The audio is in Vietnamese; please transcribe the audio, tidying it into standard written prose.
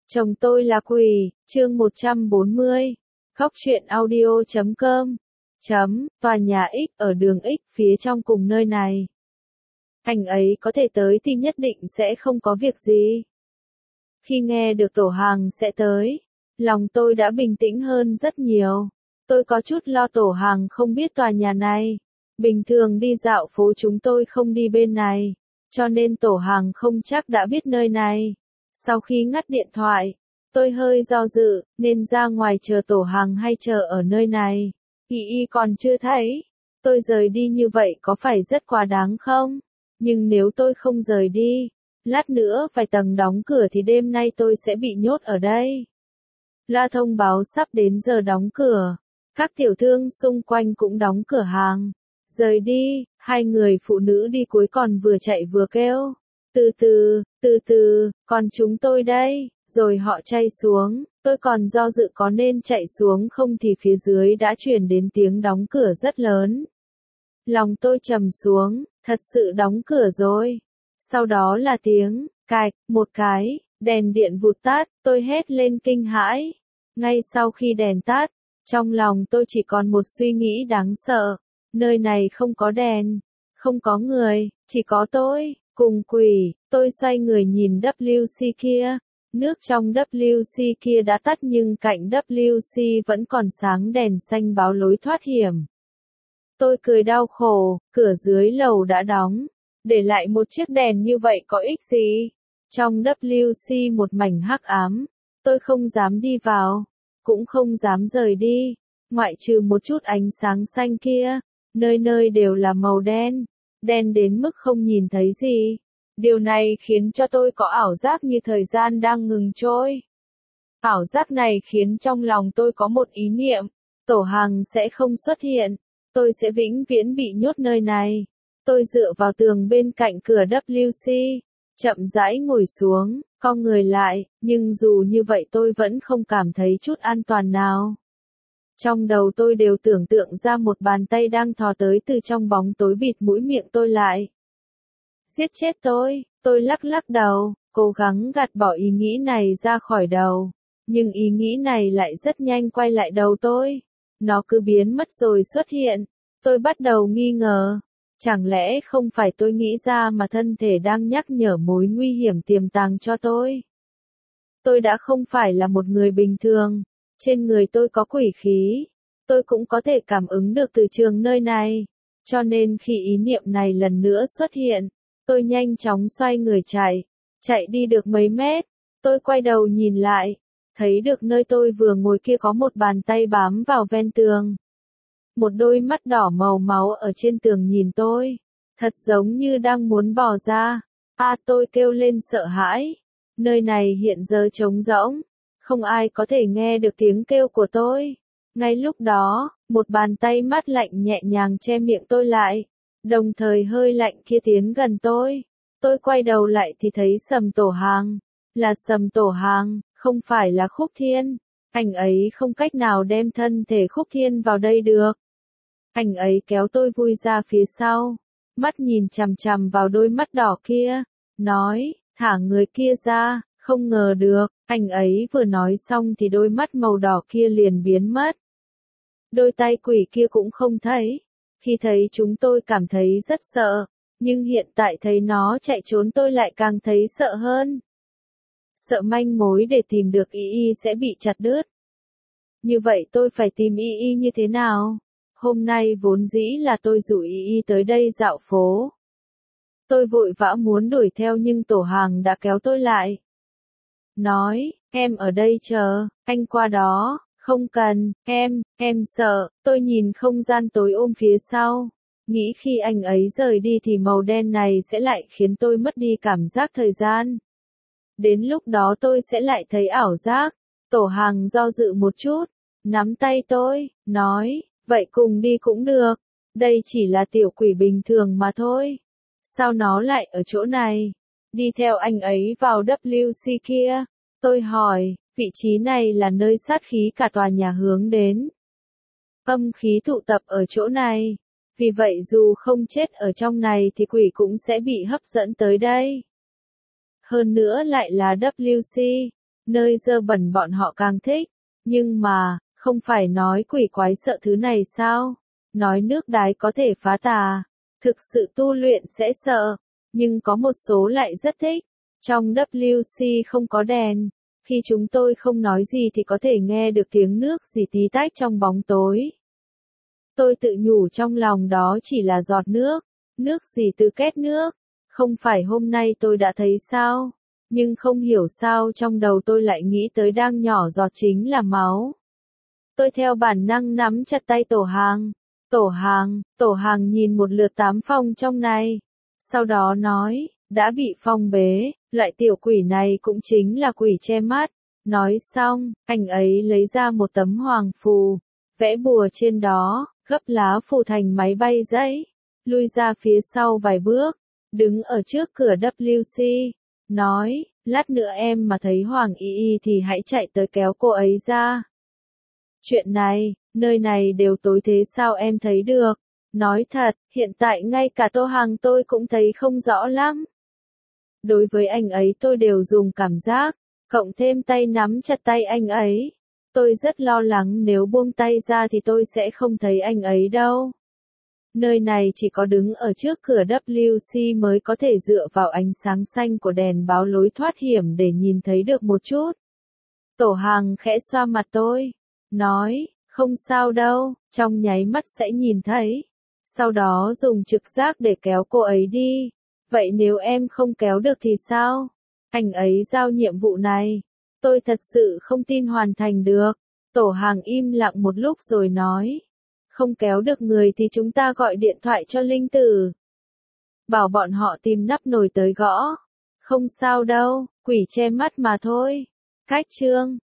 Chồng tôi là quỷ, chương 140. Góc truyện audio.com. Tòa nhà X ở đường X phía trong cùng nơi này. Anh ấy có thể tới thì nhất định sẽ không có việc gì. Khi nghe được Tổ Hàng sẽ tới, lòng tôi đã bình tĩnh hơn rất nhiều. Tôi có chút lo Tổ Hàng không biết tòa nhà này. Bình thường đi dạo phố chúng tôi không đi bên này, cho nên Tổ Hàng không chắc đã biết nơi này. Sau khi ngắt điện thoại, tôi hơi do dự, nên ra ngoài chờ Tổ Hàng hay chờ ở nơi này. Y còn chưa thấy. Tôi rời đi như vậy có phải rất quá đáng không? Nhưng nếu tôi không rời đi, lát nữa vài tầng đóng cửa thì đêm nay tôi sẽ bị nhốt ở đây. Loa thông báo sắp đến giờ đóng cửa. Các tiểu thương xung quanh cũng đóng cửa hàng. Rời đi, hai người phụ nữ đi cuối còn vừa chạy vừa kêu. Từ từ, còn chúng tôi đây, rồi họ chạy xuống, tôi còn do dự có nên chạy xuống không thì phía dưới đã truyền đến tiếng đóng cửa rất lớn. Lòng tôi trầm xuống, thật sự đóng cửa rồi. Sau đó là tiếng, cạch, một cái, đèn điện vụt tắt, tôi hét lên kinh hãi. Ngay sau khi đèn tắt, trong lòng tôi chỉ còn một suy nghĩ đáng sợ. Nơi này không có đèn, không có người, chỉ có tôi, cùng quỷ. Tôi xoay người nhìn WC kia. Nước trong WC kia đã tắt nhưng cạnh WC vẫn còn sáng đèn xanh báo lối thoát hiểm. Tôi cười đau khổ, cửa dưới lầu đã đóng. Để lại một chiếc đèn như vậy có ích gì? Trong WC một mảnh hắc ám. Tôi không dám đi vào, cũng không dám rời đi. Ngoại trừ một chút ánh sáng xanh kia, nơi nơi đều là màu đen. Đen đến mức không nhìn thấy gì. Điều này khiến cho tôi có ảo giác như thời gian đang ngừng trôi. Ảo giác này khiến trong lòng tôi có một ý niệm, Tổ Hàng sẽ không xuất hiện, tôi sẽ vĩnh viễn bị nhốt nơi này. Tôi dựa vào tường bên cạnh cửa WC, chậm rãi ngồi xuống, cong người lại, nhưng dù như vậy tôi vẫn không cảm thấy chút an toàn nào. Trong đầu tôi đều tưởng tượng ra một bàn tay đang thò tới từ trong bóng tối bịt mũi miệng tôi lại. Giết chết tôi lắc lắc đầu, cố gắng gạt bỏ ý nghĩ này ra khỏi đầu. Nhưng ý nghĩ này lại rất nhanh quay lại đầu tôi. Nó cứ biến mất rồi xuất hiện. Tôi bắt đầu nghi ngờ. Chẳng lẽ không phải tôi nghĩ ra mà thân thể đang nhắc nhở mối nguy hiểm tiềm tàng cho tôi? Tôi đã không phải là một người bình thường. Trên người tôi có quỷ khí. Tôi cũng có thể cảm ứng được từ trường nơi này. Cho nên khi ý niệm này lần nữa xuất hiện, tôi nhanh chóng xoay người chạy đi được mấy mét, tôi quay đầu nhìn lại, thấy được nơi tôi vừa ngồi kia có một bàn tay bám vào ven tường. Một đôi mắt đỏ màu máu ở trên tường nhìn tôi, thật giống như đang muốn bò ra. Tôi kêu lên sợ hãi. Nơi này hiện giờ trống rỗng, không ai có thể nghe được tiếng kêu của tôi. Ngay lúc đó, một bàn tay mát lạnh nhẹ nhàng che miệng tôi lại. Đồng thời hơi lạnh kia tiến gần tôi. Tôi quay đầu lại thì thấy Sầm Tổ Hàng. Là Sầm Tổ Hàng, không phải là Khúc Thiên. Anh ấy không cách nào đem thân thể Khúc Thiên vào đây được. Anh ấy kéo tôi vui ra phía sau. Mắt nhìn chằm chằm vào đôi mắt đỏ kia. Nói, thả người kia ra, không ngờ được. Anh ấy vừa nói xong thì đôi mắt màu đỏ kia liền biến mất. Đôi tay quỷ kia cũng không thấy. Khi thấy chúng tôi cảm thấy rất sợ, nhưng hiện tại thấy nó chạy trốn tôi lại càng thấy sợ hơn. Sợ manh mối để tìm được Y sẽ bị chặt đứt. Như vậy tôi phải tìm Y như thế nào? Hôm nay vốn dĩ là tôi rủ Y tới đây dạo phố. Tôi vội vã muốn đuổi theo nhưng Tổ Hàng đã kéo tôi lại. Nói, em ở đây chờ, anh qua đó. Không cần, em sợ. Tôi nhìn không gian tối ôm phía sau. Nghĩ khi anh ấy rời đi thì màu đen này sẽ lại khiến tôi mất đi cảm giác thời gian. Đến lúc đó tôi sẽ lại thấy ảo giác. Tổ Hàng do dự một chút, nắm tay tôi, nói, vậy cùng đi cũng được. Đây chỉ là tiểu quỷ bình thường mà thôi. Sao nó lại ở chỗ này? Đi theo anh ấy vào WC kia. Tôi hỏi. Vị trí này là nơi sát khí cả tòa nhà hướng đến. Âm khí tụ tập ở chỗ này. Vì vậy dù không chết ở trong này thì quỷ cũng sẽ bị hấp dẫn tới đây. Hơn nữa lại là WC. Nơi dơ bẩn bọn họ càng thích. Nhưng mà, không phải nói quỷ quái sợ thứ này sao? Nói nước đái có thể phá tà. Thực sự tu luyện sẽ sợ. Nhưng có một số lại rất thích. Trong WC không có đèn. Khi chúng tôi không nói gì thì có thể nghe được tiếng nước rỉ tí tách trong bóng tối. Tôi tự nhủ trong lòng đó chỉ là giọt nước. Nước gì từ két nước. Không phải hôm nay tôi đã thấy sao? Nhưng không hiểu sao trong đầu tôi lại nghĩ tới đang nhỏ giọt chính là máu. Tôi theo bản năng nắm chặt tay Tổ Hàng. Tổ Hàng nhìn một lượt 8 phong trong này. Sau đó nói, đã bị phong bế, loại tiểu quỷ này cũng chính là quỷ che mắt. Nói xong, anh ấy lấy ra một tấm hoàng phù, vẽ bùa trên đó, gấp lá phù thành máy bay giấy, lui ra phía sau vài bước, đứng ở trước cửa WC, nói, lát nữa em mà thấy Hoàng Y Y thì hãy chạy tới kéo cô ấy ra. Chuyện này, nơi này đều tối thế sao em thấy được? Nói thật, hiện tại ngay cả Tô Hàng tôi cũng thấy không rõ lắm. Đối với anh ấy tôi đều dùng cảm giác, cộng thêm tay nắm chặt tay anh ấy. Tôi rất lo lắng nếu buông tay ra thì tôi sẽ không thấy anh ấy đâu. Nơi này chỉ có đứng ở trước cửa WC mới có thể dựa vào ánh sáng xanh của đèn báo lối thoát hiểm để nhìn thấy được một chút. Tổ Hàng khẽ xoa mặt tôi, nói, không sao đâu, trong nháy mắt sẽ nhìn thấy. Sau đó dùng trực giác để kéo cô ấy đi. Vậy nếu em không kéo được thì sao? Anh ấy giao nhiệm vụ này. Tôi thật sự không tin hoàn thành được. Tổ Hàng im lặng một lúc rồi nói. Không kéo được người thì chúng ta gọi điện thoại cho linh tử. Bảo bọn họ tìm nắp nồi tới gõ. Không sao đâu, quỷ che mắt mà thôi. Cách chương